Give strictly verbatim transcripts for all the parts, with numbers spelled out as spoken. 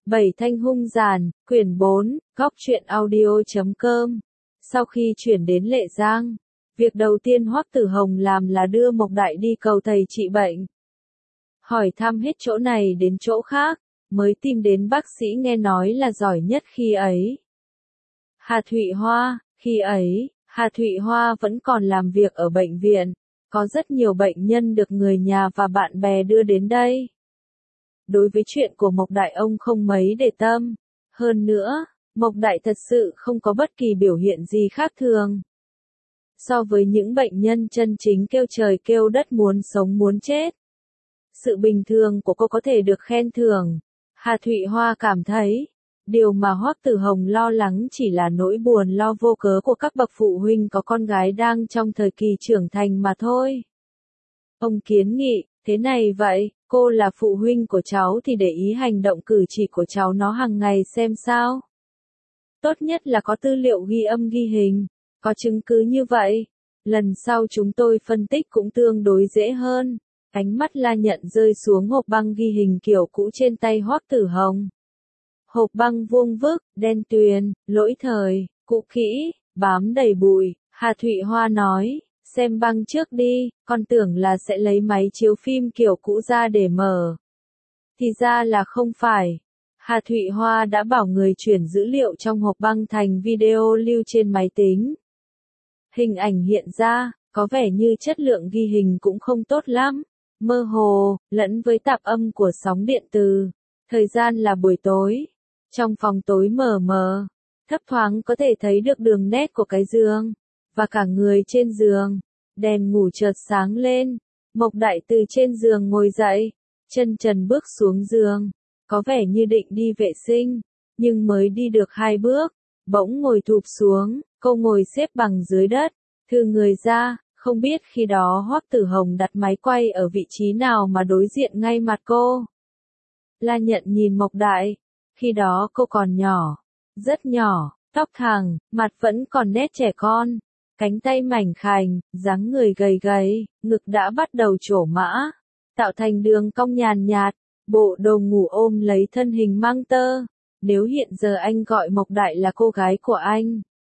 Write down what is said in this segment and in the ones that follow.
Bảy Thanh hung giàn, quyển bốn, góc truyện audio chấm com. Sau khi chuyển đến Lệ Giang, việc đầu tiên Hoắc Tử Hồng làm là đưa Mộc Đại đi cầu thầy trị bệnh. Hỏi thăm hết chỗ này đến chỗ khác, mới tìm đến bác sĩ nghe nói là giỏi nhất khi ấy. Hà Thụy Hoa, khi ấy, Hà Thụy Hoa vẫn còn làm việc ở bệnh viện, có rất nhiều bệnh nhân được người nhà và bạn bè đưa đến đây. Đối với chuyện của Mộc Đại ông không mấy để tâm. Hơn nữa, Mộc Đại thật sự không có bất kỳ biểu hiện gì khác thường. So với những bệnh nhân chân chính kêu trời kêu đất muốn sống muốn chết. Sự bình thường của cô có thể được khen thưởng. Hà Thụy Hoa cảm thấy, điều mà Hoắc Tử Hồng lo lắng chỉ là nỗi buồn lo vô cớ của các bậc phụ huynh có con gái đang trong thời kỳ trưởng thành mà thôi. Ông kiến nghị, thế này vậy, cô là phụ huynh của cháu thì để ý hành động cử chỉ của cháu nó hàng ngày xem sao. Tốt nhất là có tư liệu ghi âm ghi hình, có chứng cứ như vậy. Lần sau chúng tôi phân tích cũng tương đối dễ hơn. Ánh mắt La Nhận rơi xuống hộp băng ghi hình kiểu cũ trên tay Hoắc Tử Hồng. Hộp băng vuông vức, đen tuyền, lỗi thời, cũ kỹ, bám đầy bụi. Hà Thụy Hoa nói, xem băng trước đi, con tưởng là sẽ lấy máy chiếu phim kiểu cũ ra để mở. Thì ra là không phải. Hà Thụy Hoa đã bảo người chuyển dữ liệu trong hộp băng thành video lưu trên máy tính. Hình ảnh hiện ra, có vẻ như chất lượng ghi hình cũng không tốt lắm, mơ hồ, lẫn với tạp âm của sóng điện từ. Thời gian là buổi tối. Trong phòng tối mờ mờ, thấp thoáng có thể thấy được đường nét của cái giường, và cả người trên giường. Đèn ngủ chợt sáng lên, Mộc Đại từ trên giường ngồi dậy, chân trần bước xuống giường, có vẻ như định đi vệ sinh, nhưng mới đi được hai bước, bỗng ngồi thụp xuống, cô ngồi xếp bằng dưới đất, thừ người ra, không biết khi đó Hoắc Tử Hồng đặt máy quay ở vị trí nào mà đối diện ngay mặt cô. La Nhận nhìn Mộc Đại, khi đó cô còn nhỏ, rất nhỏ, tóc thẳng, mặt vẫn còn nét trẻ con. Cánh tay mảnh khảnh, dáng người gầy gầy, ngực đã bắt đầu trổ mã, tạo thành đường cong nhàn nhạt, bộ đồ ngủ ôm lấy thân hình mang tơ. Nếu hiện giờ anh gọi Mộc Đại là cô gái của anh,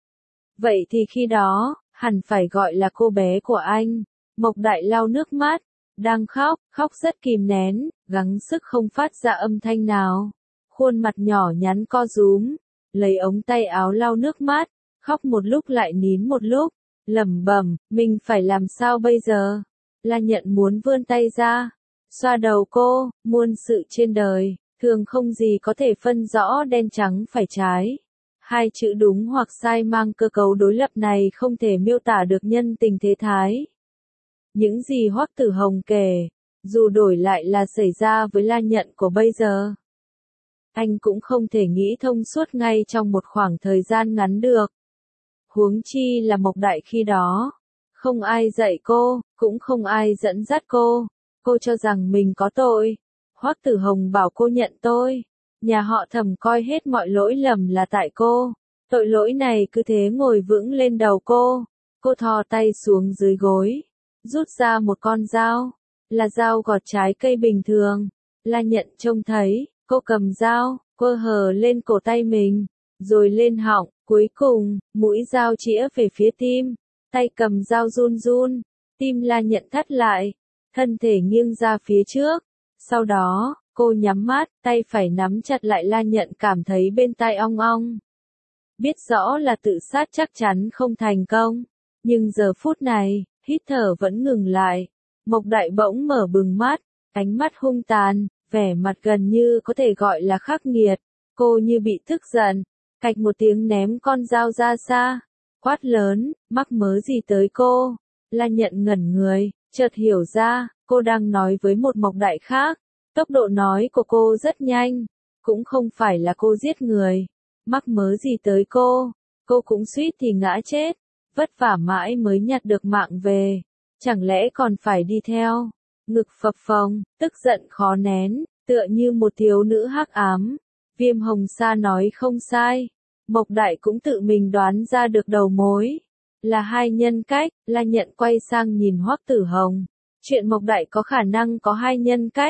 vậy thì khi đó, hẳn phải gọi là cô bé của anh. Mộc Đại lau nước mắt, đang khóc, khóc rất kìm nén, gắng sức không phát ra âm thanh nào. Khuôn mặt nhỏ nhắn co rúm, lấy ống tay áo lau nước mắt. Khóc một lúc lại nín một lúc, lẩm bẩm, mình phải làm sao bây giờ? La Nhận muốn vươn tay ra, xoa đầu cô, muôn sự trên đời, thường không gì có thể phân rõ đen trắng phải trái. Hai chữ đúng hoặc sai mang cơ cấu đối lập này không thể miêu tả được nhân tình thế thái. Những gì Hoắc Tử Hồng kể, dù đổi lại là xảy ra với La Nhận của bây giờ, anh cũng không thể nghĩ thông suốt ngay trong một khoảng thời gian ngắn được. Huống chi là Mộc Đại khi đó, không ai dạy cô, cũng không ai dẫn dắt cô, cô cho rằng mình có tội. Hoắc Tử Hồng bảo cô nhận tôi, nhà họ Thẩm coi hết mọi lỗi lầm là tại cô, tội lỗi này cứ thế ngồi vững lên đầu cô. Cô thò tay xuống dưới gối, rút ra một con dao, là dao gọt trái cây bình thường. La Nhận trông thấy, cô cầm dao, cô hờ lên cổ tay mình, rồi lên họng. Cuối cùng, mũi dao chĩa về phía tim, tay cầm dao run run, tim La Nhận thắt lại, thân thể nghiêng ra phía trước. Sau đó, cô nhắm mắt, tay phải nắm chặt lại. La Nhận cảm thấy bên tai ong ong. Biết rõ là tự sát chắc chắn không thành công, nhưng giờ phút này, hít thở vẫn ngừng lại. Mộc Đại bỗng mở bừng mắt, ánh mắt hung tàn, vẻ mặt gần như có thể gọi là khắc nghiệt. Cô như bị tức giận. Cạch một tiếng ném con dao ra xa, quát lớn, mắc mớ gì tới cô? La Nhận ngẩn người, chợt hiểu ra, cô đang nói với một Mộc Đại khác. Tốc độ nói của cô rất nhanh, cũng không phải là cô giết người. Mắc mớ gì tới cô? Cô cũng suýt thì ngã chết, vất vả mãi mới nhặt được mạng về. Chẳng lẽ còn phải đi theo? Ngực phập phồng, tức giận khó nén, tựa như một thiếu nữ hắc ám. Viêm Hồng Sa nói không sai. Mộc Đại cũng tự mình đoán ra được đầu mối. Là hai nhân cách. La Nhận quay sang nhìn Hoắc Tử Hồng. Chuyện Mộc Đại có khả năng có hai nhân cách.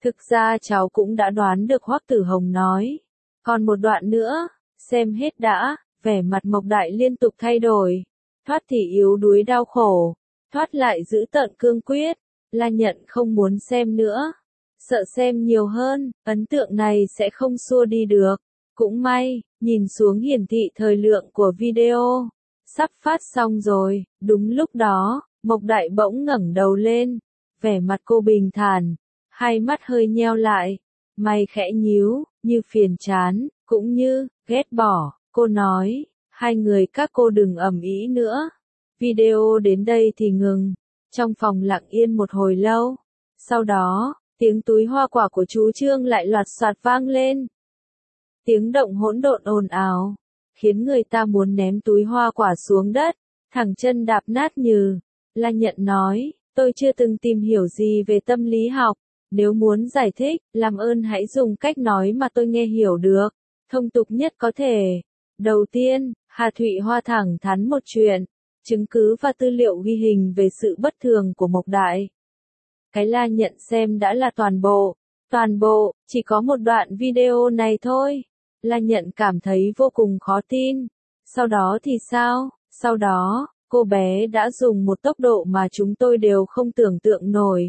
Thực ra cháu cũng đã đoán được Hoắc Tử Hồng nói. Còn một đoạn nữa, xem hết đã, vẻ mặt Mộc Đại liên tục thay đổi. Thoát thì yếu đuối đau khổ, thoát lại giữ tợn cương quyết, La Nhận không muốn xem nữa. Sợ xem nhiều hơn, ấn tượng này sẽ không xua đi được. Cũng may, nhìn xuống hiển thị thời lượng của video. Sắp phát xong rồi, đúng lúc đó, Mộc Đại bỗng ngẩng đầu lên. Vẻ mặt cô bình thản, hai mắt hơi nheo lại, mày khẽ nhíu, như phiền chán, cũng như, ghét bỏ. Cô nói, hai người các cô đừng ầm ĩ nữa. Video đến đây thì ngừng. Trong phòng lặng yên một hồi lâu. Sau đó, tiếng túi hoa quả của chú Trương lại loạt soạt vang lên. Tiếng động hỗn độn ồn ào, khiến người ta muốn ném túi hoa quả xuống đất, thẳng chân đạp nát như. La Nhận nói, tôi chưa từng tìm hiểu gì về tâm lý học, nếu muốn giải thích, làm ơn hãy dùng cách nói mà tôi nghe hiểu được, thông tục nhất có thể. Đầu tiên, Hà Thụy Hoa thẳng thắn một chuyện, chứng cứ và tư liệu ghi hình về sự bất thường của Mộc Đại. Cái La Nhận xem đã là toàn bộ, toàn bộ, chỉ có một đoạn video này thôi. La Nhận cảm thấy vô cùng khó tin. Sau đó thì sao? Sau đó, cô bé đã dùng một tốc độ mà chúng tôi đều không tưởng tượng nổi.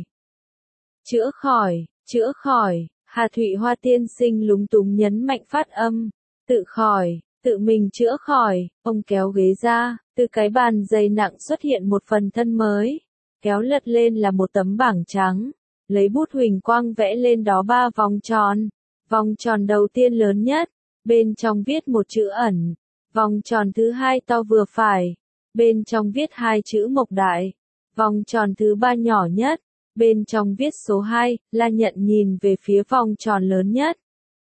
Chữa khỏi, chữa khỏi, Hà Thụy Hoa tiên sinh lúng túng nhấn mạnh phát âm. Tự khỏi, tự mình chữa khỏi, ông kéo ghế ra, từ cái bàn dày nặng xuất hiện một phần thân mới. Kéo lật lên là một tấm bảng trắng, lấy bút huỳnh quang vẽ lên đó ba vòng tròn. Vòng tròn đầu tiên lớn nhất, bên trong viết một chữ ẩn. Vòng tròn thứ hai to vừa phải, bên trong viết hai chữ Mộc Đại. Vòng tròn thứ ba nhỏ nhất, bên trong viết số hai. La Nhận nhìn về phía vòng tròn lớn nhất.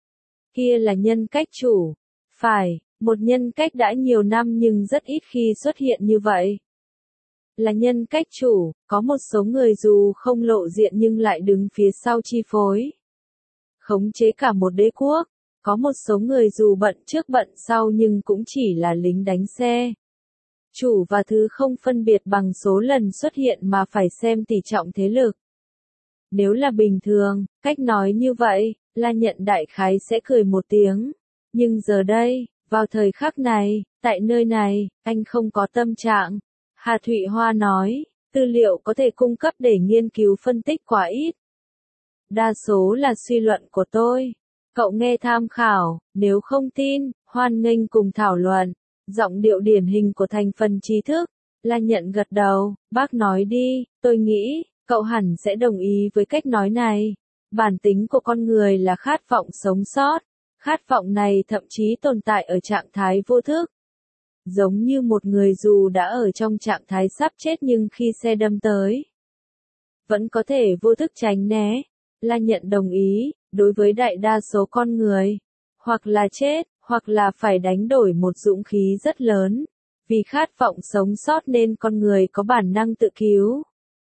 Kia là nhân cách chủ. Phải, một nhân cách đã nhiều năm nhưng rất ít khi xuất hiện như vậy. Là nhân cách chủ, có một số người dù không lộ diện nhưng lại đứng phía sau chi phối. Khống chế cả một đế quốc, có một số người dù bận trước bận sau nhưng cũng chỉ là lính đánh xe. Chủ và thứ không phân biệt bằng số lần xuất hiện mà phải xem tỷ trọng thế lực. Nếu là bình thường, cách nói như vậy, La Nhận đại khái sẽ cười một tiếng. Nhưng giờ đây, vào thời khắc này, tại nơi này, anh không có tâm trạng. Hà Thụy Hoa nói, tư liệu có thể cung cấp để nghiên cứu phân tích quá ít. Đa số là suy luận của tôi. Cậu nghe tham khảo, nếu không tin, hoan nghênh cùng thảo luận. Giọng điệu điển hình của thành phần trí thức. La Nhận gật đầu, bác nói đi, tôi nghĩ, cậu hẳn sẽ đồng ý với cách nói này. Bản tính của con người là khát vọng sống sót. Khát vọng này thậm chí tồn tại ở trạng thái vô thức. Giống như một người dù đã ở trong trạng thái sắp chết nhưng khi xe đâm tới, vẫn có thể vô thức tránh né. La Nhận đồng ý, đối với đại đa số con người, hoặc là chết, hoặc là phải đánh đổi một dũng khí rất lớn. Vì khát vọng sống sót nên con người có bản năng tự cứu.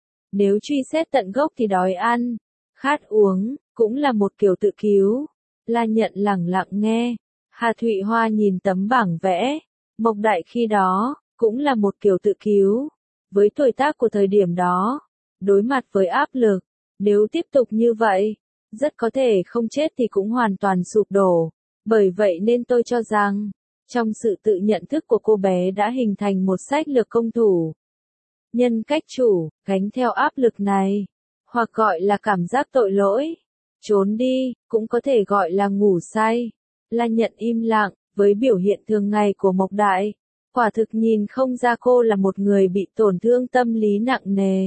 Nếu truy xét tận gốc thì đói ăn, khát uống, cũng là một kiểu tự cứu. La Nhận lẳng lặng nghe. Hà Thụy Hoa nhìn tấm bảng vẽ. Mộc Đại khi đó, cũng là một kiểu tự cứu. Với tuổi tác của thời điểm đó, đối mặt với áp lực, nếu tiếp tục như vậy, rất có thể không chết thì cũng hoàn toàn sụp đổ. Bởi vậy nên tôi cho rằng, trong sự tự nhận thức của cô bé đã hình thành một sách lược công thủ. Nhân cách chủ, gánh theo áp lực này, hoặc gọi là cảm giác tội lỗi, trốn đi, cũng có thể gọi là ngủ say. La Nhận im lặng, với biểu hiện thường ngày của Mộc Đại, quả thực nhìn không ra cô là một người bị tổn thương tâm lý nặng nề.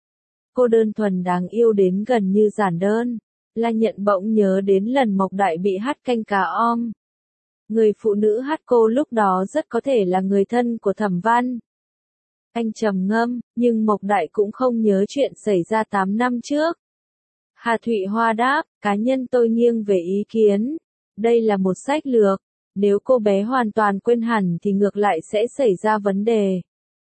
Cô đơn thuần đáng yêu đến gần như giản đơn. La Nhận bỗng nhớ đến lần Mộc Đại bị hắt canh cá om. Người phụ nữ hắt cô lúc đó rất có thể là người thân của Thẩm Văn. Anh trầm ngâm, nhưng Mộc Đại cũng không nhớ chuyện xảy ra tám năm trước. Hà Thụy Hoa đáp, cá nhân tôi nghiêng về ý kiến. Đây là một sách lược. Nếu cô bé hoàn toàn quên hẳn thì ngược lại sẽ xảy ra vấn đề.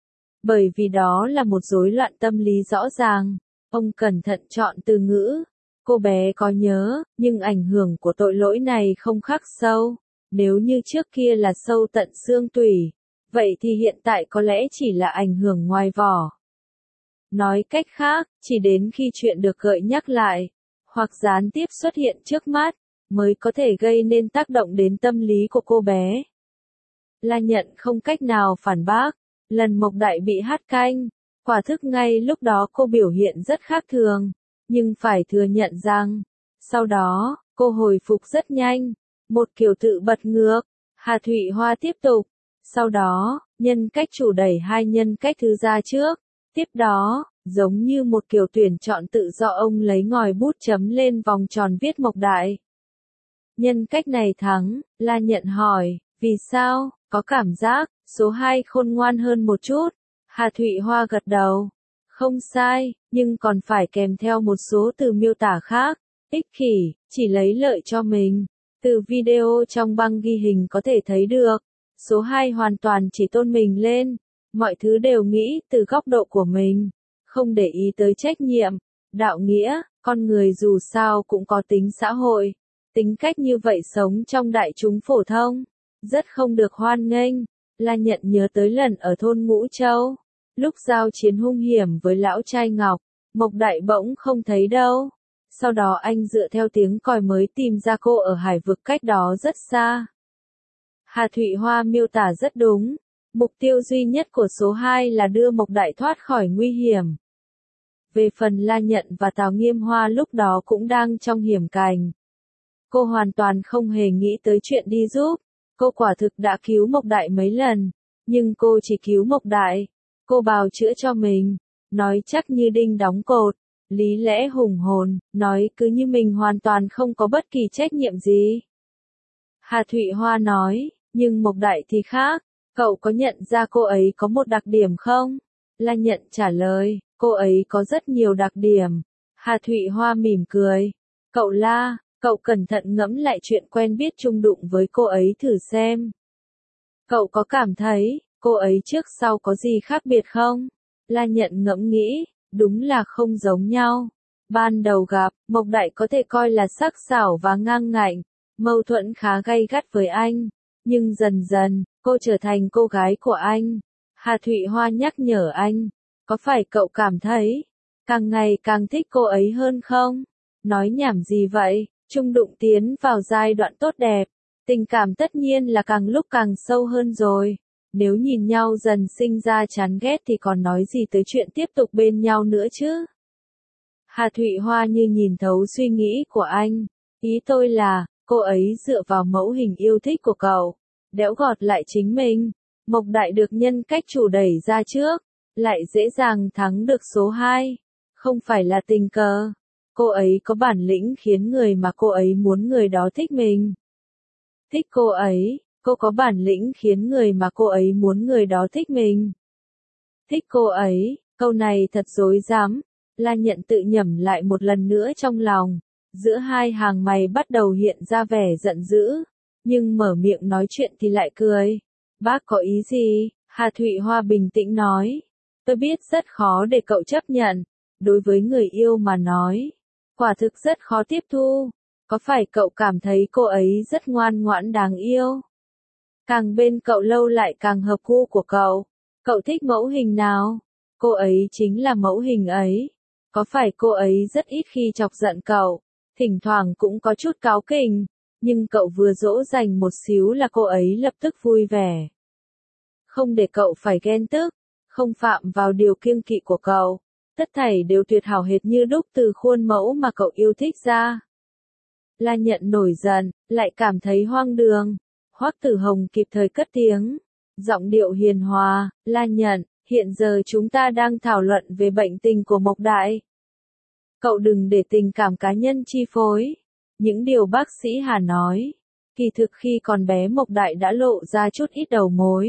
Bởi vì đó là một rối loạn tâm lý rõ ràng. Ông cẩn thận chọn từ ngữ. Cô bé có nhớ, nhưng ảnh hưởng của tội lỗi này không khắc sâu. Nếu như trước kia là sâu tận xương tủy, vậy thì hiện tại có lẽ chỉ là ảnh hưởng ngoài vỏ. Nói cách khác, chỉ đến khi chuyện được gợi nhắc lại, hoặc gián tiếp xuất hiện trước mắt, mới có thể gây nên tác động đến tâm lý của cô bé. La Nhận không cách nào phản bác, lần Mộc Đại bị hắt canh, quả thức ngay lúc đó cô biểu hiện rất khác thường, nhưng phải thừa nhận rằng, sau đó, cô hồi phục rất nhanh, một kiểu tự bật ngược. Hà Thụy Hoa tiếp tục, sau đó, nhân cách chủ đẩy hai nhân cách thứ ra trước, tiếp đó, giống như một kiểu tuyển chọn tự do ông lấy ngòi bút chấm lên vòng tròn viết Mộc Đại. Nhân cách này thắng, La Nhận hỏi, vì sao, có cảm giác, số hai khôn ngoan hơn một chút. Hà Thụy Hoa gật đầu, không sai, nhưng còn phải kèm theo một số từ miêu tả khác, ích kỷ, chỉ lấy lợi cho mình. Từ video trong băng ghi hình có thể thấy được, số hai hoàn toàn chỉ tôn mình lên, mọi thứ đều nghĩ từ góc độ của mình, không để ý tới trách nhiệm, đạo nghĩa, con người dù sao cũng có tính xã hội, tính cách như vậy sống trong đại chúng phổ thông, rất không được hoan nghênh. La Nhận nhớ tới lần ở thôn Ngũ Châu, lúc giao chiến hung hiểm với lão trai Ngọc, Mộc Đại bỗng không thấy đâu. Sau đó anh dựa theo tiếng còi mới tìm ra cô ở hải vực cách đó rất xa. Hà Thụy Hoa miêu tả rất đúng, mục tiêu duy nhất của số hai là đưa Mộc Đại thoát khỏi nguy hiểm. Về phần La Nhận và Tào Nghiêm Hoa lúc đó cũng đang trong hiểm cảnh. Cô hoàn toàn không hề nghĩ tới chuyện đi giúp, cô quả thực đã cứu Mộc Đại mấy lần, nhưng cô chỉ cứu Mộc Đại, cô bào chữa cho mình, nói chắc như đinh đóng cột. Lý lẽ hùng hồn, nói cứ như mình hoàn toàn không có bất kỳ trách nhiệm gì. Hà Thụy Hoa nói, nhưng Mộc Đại thì khác, cậu có nhận ra cô ấy có một đặc điểm không? La Nhận trả lời, cô ấy có rất nhiều đặc điểm. Hà Thụy Hoa mỉm cười, cậu La, cậu cẩn thận ngẫm lại chuyện quen biết chung đụng với cô ấy thử xem. Cậu có cảm thấy, cô ấy trước sau có gì khác biệt không? La Nhận ngẫm nghĩ. Đúng là không giống nhau. Ban đầu gặp, Mộc Đại có thể coi là sắc sảo và ngang ngạnh, mâu thuẫn khá gay gắt với anh. Nhưng dần dần, cô trở thành cô gái của anh. Hà Thụy Hoa nhắc nhở anh, có phải cậu cảm thấy, càng ngày càng thích cô ấy hơn không? Nói nhảm gì vậy, chung đụng tiến vào giai đoạn tốt đẹp. Tình cảm tất nhiên là càng lúc càng sâu hơn rồi. Nếu nhìn nhau dần sinh ra chán ghét thì còn nói gì tới chuyện tiếp tục bên nhau nữa chứ? Hà Thụy Hoa như nhìn thấu suy nghĩ của anh. Ý tôi là, cô ấy dựa vào mẫu hình yêu thích của cậu, đẽo gọt lại chính mình. Mộc Đại được nhân cách chủ đẩy ra trước, lại dễ dàng thắng được số hai. Không phải là tình cờ. Cô ấy có bản lĩnh khiến người mà cô ấy muốn người đó thích mình. Thích cô ấy. Cô có bản lĩnh khiến người mà cô ấy muốn người đó thích mình. Thích cô ấy, câu này thật dối dám. La Nhận tự nhẩm lại một lần nữa trong lòng. Giữa hai hàng mày bắt đầu hiện ra vẻ giận dữ. Nhưng mở miệng nói chuyện thì lại cười. Bác có ý gì? Hà Thụy Hoa bình tĩnh nói. Tôi biết rất khó để cậu chấp nhận. Đối với người yêu mà nói. Quả thực rất khó tiếp thu. Có phải cậu cảm thấy cô ấy rất ngoan ngoãn đáng yêu? Càng bên cậu lâu lại càng hợp gu của cậu. Cậu thích mẫu hình nào? Cô ấy chính là mẫu hình ấy. Có phải cô ấy rất ít khi chọc giận cậu? Thỉnh thoảng cũng có chút cáu kỉnh. Nhưng cậu vừa dỗ dành một xíu là cô ấy lập tức vui vẻ. Không để cậu phải ghen tức. Không phạm vào điều kiêng kỵ của cậu. Tất thảy đều tuyệt hảo hệt như đúc từ khuôn mẫu mà cậu yêu thích ra. La Nhận nổi giận, lại cảm thấy hoang đường. Hoắc Tử Hồng kịp thời cất tiếng. Giọng điệu hiền hòa, La Nhận, hiện giờ chúng ta đang thảo luận về bệnh tình của Mộc Đại. Cậu đừng để tình cảm cá nhân chi phối. Những điều bác sĩ Hà nói, kỳ thực khi còn bé Mộc Đại đã lộ ra chút ít đầu mối.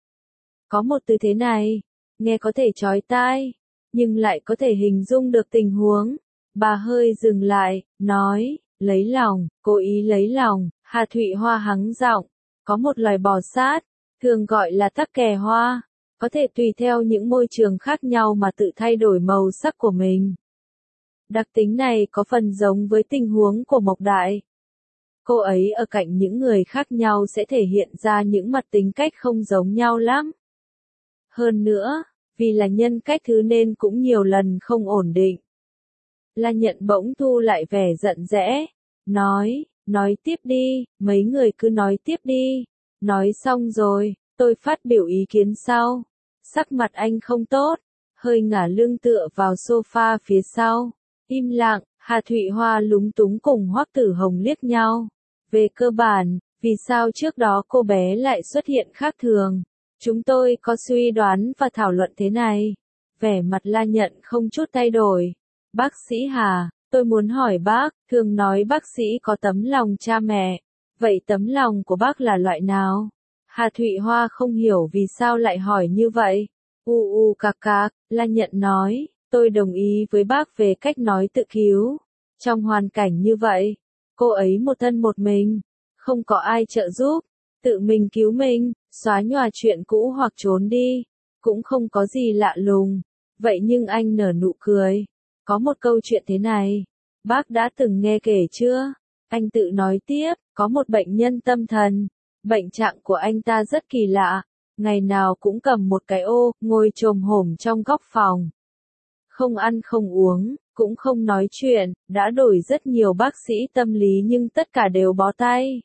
Có một từ thế này, nghe có thể chói tai, nhưng lại có thể hình dung được tình huống. Bà hơi dừng lại, nói, lấy lòng, cố ý lấy lòng. Hà Thụy Hoa hắng giọng, có một loài bò sát, thường gọi là tắc kè hoa, có thể tùy theo những môi trường khác nhau mà tự thay đổi màu sắc của mình. Đặc tính này có phần giống với tình huống của Mộc Đại. Cô ấy ở cạnh những người khác nhau sẽ thể hiện ra những mặt tính cách không giống nhau lắm. Hơn nữa, vì là nhân cách thứ nên cũng nhiều lần không ổn định. La Nhận bỗng thu lại vẻ giận dẽ, nói, nói tiếp đi, mấy người cứ nói tiếp đi. Nói xong rồi, tôi phát biểu ý kiến sau. Sắc mặt anh không tốt, hơi ngả lưng tựa vào sofa phía sau. Im lặng, Hà Thụy Hoa lúng túng cùng Hoắc Tử Hồng liếc nhau. Về cơ bản, vì sao trước đó cô bé lại xuất hiện khác thường? Chúng tôi có suy đoán và thảo luận thế này. Vẻ mặt La Nhận không chút thay đổi. Bác sĩ Hà, tôi muốn hỏi bác, thường nói bác sĩ có tấm lòng cha mẹ. Vậy tấm lòng của bác là loại nào? Hà Thụy Hoa không hiểu vì sao lại hỏi như vậy. U u cạc cạc, La Nhận nói, tôi đồng ý với bác về cách nói tự cứu. Trong hoàn cảnh như vậy, cô ấy một thân một mình, không có ai trợ giúp, tự mình cứu mình, xóa nhòa chuyện cũ hoặc trốn đi, cũng không có gì lạ lùng. Vậy nhưng anh nở nụ cười. Có một câu chuyện thế này, bác đã từng nghe kể chưa? Anh tự nói tiếp, có một bệnh nhân tâm thần, bệnh trạng của anh ta rất kỳ lạ, ngày nào cũng cầm một cái ô, ngồi chồm hổm trong góc phòng. Không ăn không uống, cũng không nói chuyện, đã đổi rất nhiều bác sĩ tâm lý nhưng tất cả đều bó tay.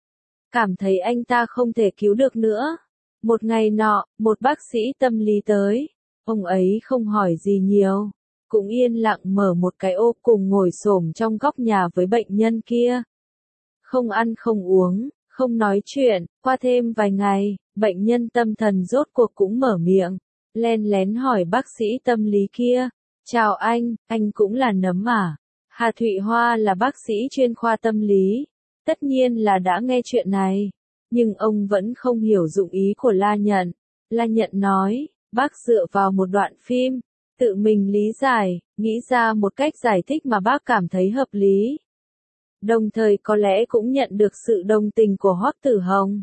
Cảm thấy anh ta không thể cứu được nữa. Một ngày nọ, một bác sĩ tâm lý tới, ông ấy không hỏi gì nhiều, cũng yên lặng mở một cái ô cùng ngồi xổm trong góc nhà với bệnh nhân kia. Không ăn không uống, không nói chuyện, qua thêm vài ngày, bệnh nhân tâm thần rốt cuộc cũng mở miệng, len lén hỏi bác sĩ tâm lý kia, chào anh, anh cũng là nấm à? Hà Thụy Hoa là bác sĩ chuyên khoa tâm lý, tất nhiên là đã nghe chuyện này, nhưng ông vẫn không hiểu dụng ý của La Nhận. La Nhận nói, bác dựa vào một đoạn phim, tự mình lý giải, nghĩ ra một cách giải thích mà bác cảm thấy hợp lý. Đồng thời có lẽ cũng nhận được sự đồng tình của Hoắc Tử Hồng.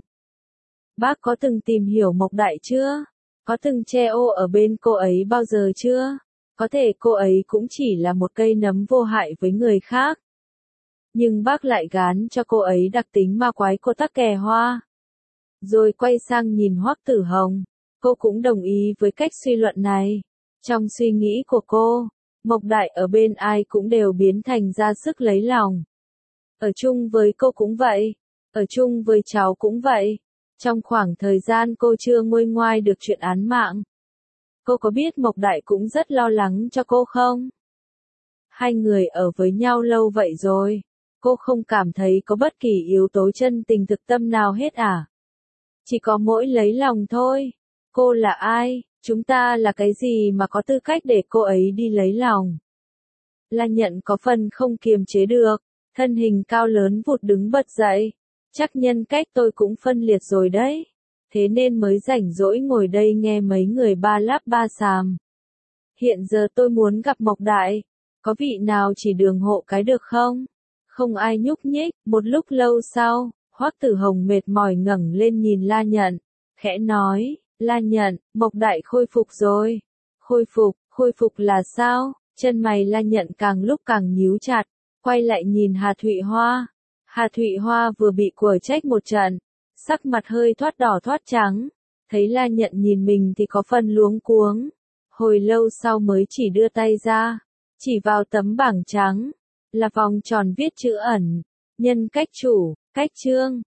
Bác có từng tìm hiểu Mộc Đại chưa? Có từng che ô ở bên cô ấy bao giờ chưa? Có thể cô ấy cũng chỉ là một cây nấm vô hại với người khác. Nhưng bác lại gán cho cô ấy đặc tính ma quái của tắc kè hoa. Rồi quay sang nhìn Hoắc Tử Hồng. Cô cũng đồng ý với cách suy luận này. Trong suy nghĩ của cô, Mộc Đại ở bên ai cũng đều biến thành ra sức lấy lòng. Ở chung với cô cũng vậy. Ở chung với cháu cũng vậy. Trong khoảng thời gian cô chưa nguôi ngoai được chuyện án mạng. Cô có biết Mộc Đại cũng rất lo lắng cho cô không? Hai người ở với nhau lâu vậy rồi. Cô không cảm thấy có bất kỳ yếu tố chân tình thực tâm nào hết à? Chỉ có mỗi lấy lòng thôi. Cô là ai? Chúng ta là cái gì mà có tư cách để cô ấy đi lấy lòng? La Nhận có phần không kiềm chế được. Thân hình cao lớn vụt đứng bật dậy. Chắc nhân cách tôi cũng phân liệt rồi đấy. Thế nên mới rảnh rỗi ngồi đây nghe mấy người ba lắp ba xàm. Hiện giờ tôi muốn gặp Mộc Đại. Có vị nào chỉ đường hộ cái được không? Không ai nhúc nhích. Một lúc lâu sau, Hoắc Tử Hồng mệt mỏi ngẩng lên nhìn La Nhận. Khẽ nói, La Nhận, Mộc Đại khôi phục rồi. Khôi phục, khôi phục là sao? Chân mày La Nhận càng lúc càng nhíu chặt. Quay lại nhìn Hà Thụy Hoa. Hà Thụy Hoa vừa bị quở trách một trận. Sắc mặt hơi thoát đỏ thoát trắng. Thấy La Nhận nhìn mình thì có phần luống cuống. Hồi lâu sau mới chỉ đưa tay ra. Chỉ vào tấm bảng trắng. Là vòng tròn viết chữ ẩn. Nhân cách chủ, cách chương.